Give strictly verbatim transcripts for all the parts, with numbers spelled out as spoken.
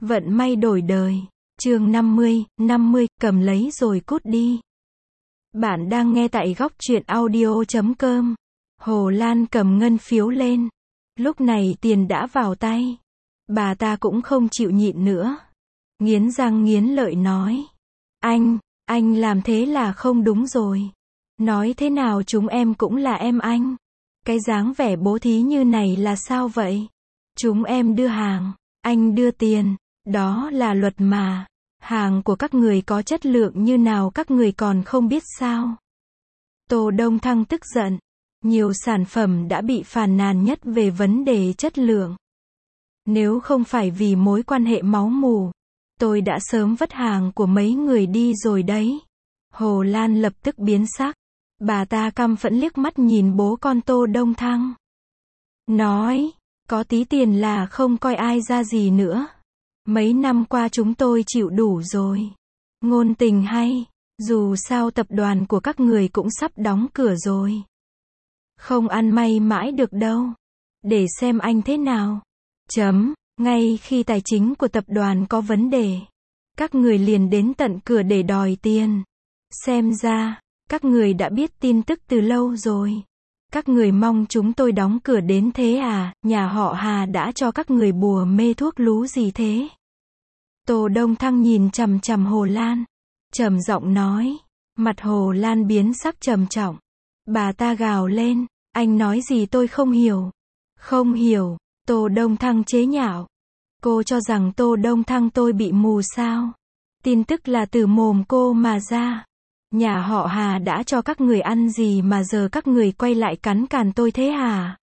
Vận may đổi đời. Chương năm mươi, năm mươi, cầm lấy rồi cút đi. Bạn đang nghe tại góc truyện audio chấm com. Hồ Lan cầm ngân phiếu lên. Lúc này tiền đã vào tay. Bà ta cũng không chịu nhịn nữa. Nghiến răng nghiến lợi nói. Anh, anh làm thế là không đúng rồi. Nói thế nào chúng em cũng là em anh. Cái dáng vẻ bố thí như này là sao vậy? Chúng em đưa hàng, anh đưa tiền. Đó là luật mà. Hàng của các người có chất lượng như nào các người còn không biết sao? Tô Đông Thăng tức giận. Nhiều sản phẩm đã bị phàn nàn nhất về vấn đề chất lượng. Nếu không phải vì mối quan hệ máu mủ, tôi đã sớm vất hàng của mấy người đi rồi đấy. Hồ Lan lập tức biến sắc. Bà ta căm phẫn liếc mắt nhìn bố con Tô Đông Thăng. Nói, có tí tiền là không coi ai ra gì nữa. Mấy năm qua chúng tôi chịu đủ rồi. Ngôn tình hay, dù sao tập đoàn của các người cũng sắp đóng cửa rồi. Không ăn may mãi được đâu. Để xem anh thế nào. Chấm, ngay khi tài chính của tập đoàn có vấn đề, các người liền đến tận cửa để đòi tiền. Xem ra, các người đã biết tin tức từ lâu rồi. Các người mong chúng tôi đóng cửa đến thế à? Nhà họ Hà đã cho các người bùa mê thuốc lú gì thế? Tô Đông Thăng nhìn chằm chằm Hồ Lan, trầm giọng nói. Mặt Hồ Lan biến sắc trầm trọng. Bà ta gào lên, anh nói gì tôi không hiểu. Không hiểu, Tô Đông Thăng chế nhạo. Cô cho rằng Tô Đông Thăng tôi bị mù sao? Tin tức là từ mồm cô mà ra. Nhà họ Hà đã cho các người ăn gì mà giờ các người quay lại cắn càn tôi thế hả?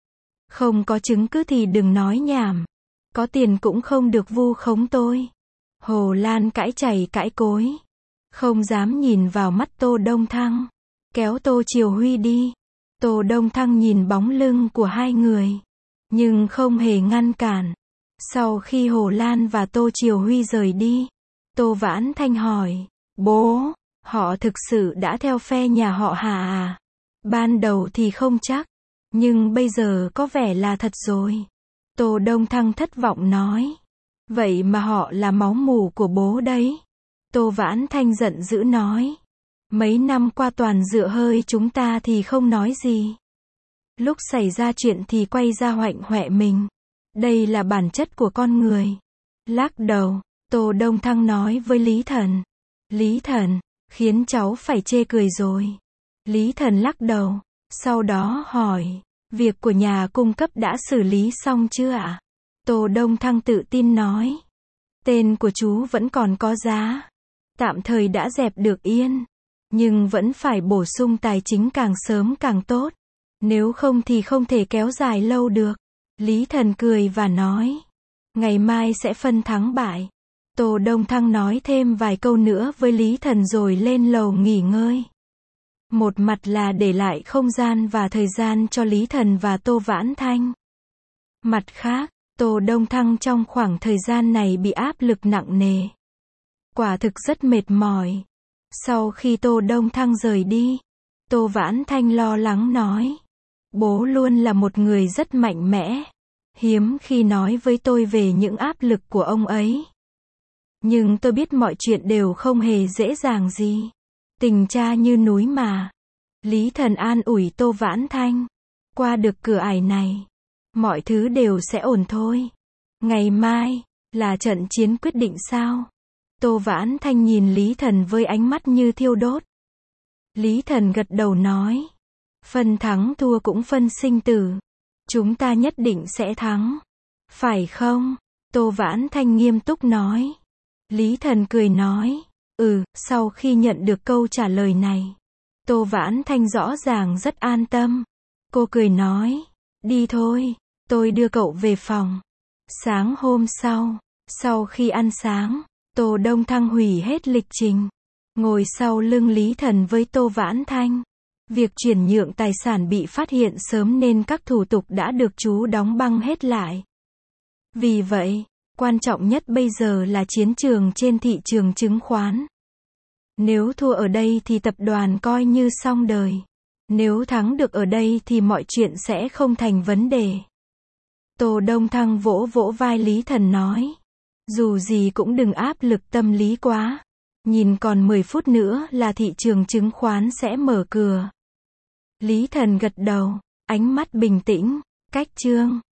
Không có chứng cứ thì đừng nói nhảm. Có tiền cũng không được vu khống tôi. Hồ Lan cãi chày cãi cối. Không dám nhìn vào mắt Tô Đông Thăng. Kéo Tô Triều Huy đi. Tô Đông Thăng nhìn bóng lưng của hai người. Nhưng không hề ngăn cản. Sau khi Hồ Lan và Tô Triều Huy rời đi, Tô Vãn Thanh hỏi. Bố, họ thực sự đã theo phe nhà họ Hà à? Ban đầu thì không chắc. Nhưng bây giờ có vẻ là thật rồi. Tô Đông Thăng thất vọng nói. Vậy mà họ là máu mủ của bố đấy. Tô Vãn Thanh giận dữ nói. Mấy năm qua toàn dựa hơi chúng ta thì không nói gì. Lúc xảy ra chuyện thì quay ra hoạnh hoẹ mình. Đây là bản chất của con người. Lắc đầu, Tô Đông Thăng nói với Lý Thần. Lý Thần, khiến cháu phải chê cười rồi. Lý Thần lắc đầu, sau đó hỏi. Việc của nhà cung cấp đã xử lý xong chưa ạ? Tô Đông Thăng tự tin nói. Tên của chú vẫn còn có giá. Tạm thời đã dẹp được yên. Nhưng vẫn phải bổ sung tài chính càng sớm càng tốt. Nếu không thì không thể kéo dài lâu được. Lý Thần cười và nói. Ngày mai sẽ phân thắng bại. Tô Đông Thăng nói thêm vài câu nữa với Lý Thần rồi lên lầu nghỉ ngơi. Một mặt là để lại không gian và thời gian cho Lý Thần và Tô Vãn Thanh. Mặt khác, Tô Đông Thăng trong khoảng thời gian này bị áp lực nặng nề. Quả thực rất mệt mỏi. Sau khi Tô Đông Thăng rời đi, Tô Vãn Thanh lo lắng nói. Bố luôn là một người rất mạnh mẽ. Hiếm khi nói với tôi về những áp lực của ông ấy. Nhưng tôi biết mọi chuyện đều không hề dễ dàng gì. Tình cha như núi mà. Lý Thần an ủi Tô Vãn Thanh. Qua được cửa ải này, mọi thứ đều sẽ ổn thôi. Ngày mai, là trận chiến quyết định sao? Tô Vãn Thanh nhìn Lý Thần với ánh mắt như thiêu đốt. Lý Thần gật đầu nói. Phân thắng thua cũng phân sinh tử. Chúng ta nhất định sẽ thắng. Phải không? Tô Vãn Thanh nghiêm túc nói. Lý Thần cười nói. Ừ, sau khi nhận được câu trả lời này, Tô Vãn Thanh rõ ràng rất an tâm. Cô cười nói. Đi thôi, tôi đưa cậu về phòng. Sáng hôm sau, sau khi ăn sáng, Tô Đông Thăng hủy hết lịch trình. Ngồi sau lưng Lý Thần với Tô Vãn Thanh. Việc chuyển nhượng tài sản bị phát hiện sớm nên các thủ tục đã được chú đóng băng hết lại. Vì vậy, quan trọng nhất bây giờ là chiến trường trên thị trường chứng khoán. Nếu thua ở đây thì tập đoàn coi như xong đời. Nếu thắng được ở đây thì mọi chuyện sẽ không thành vấn đề. Tô Đông Thăng vỗ vỗ vai Lý Thần nói. Dù gì cũng đừng áp lực tâm lý quá. Nhìn còn mười phút nữa là thị trường chứng khoán sẽ mở cửa. Lý Thần gật đầu, ánh mắt bình tĩnh. Cách chương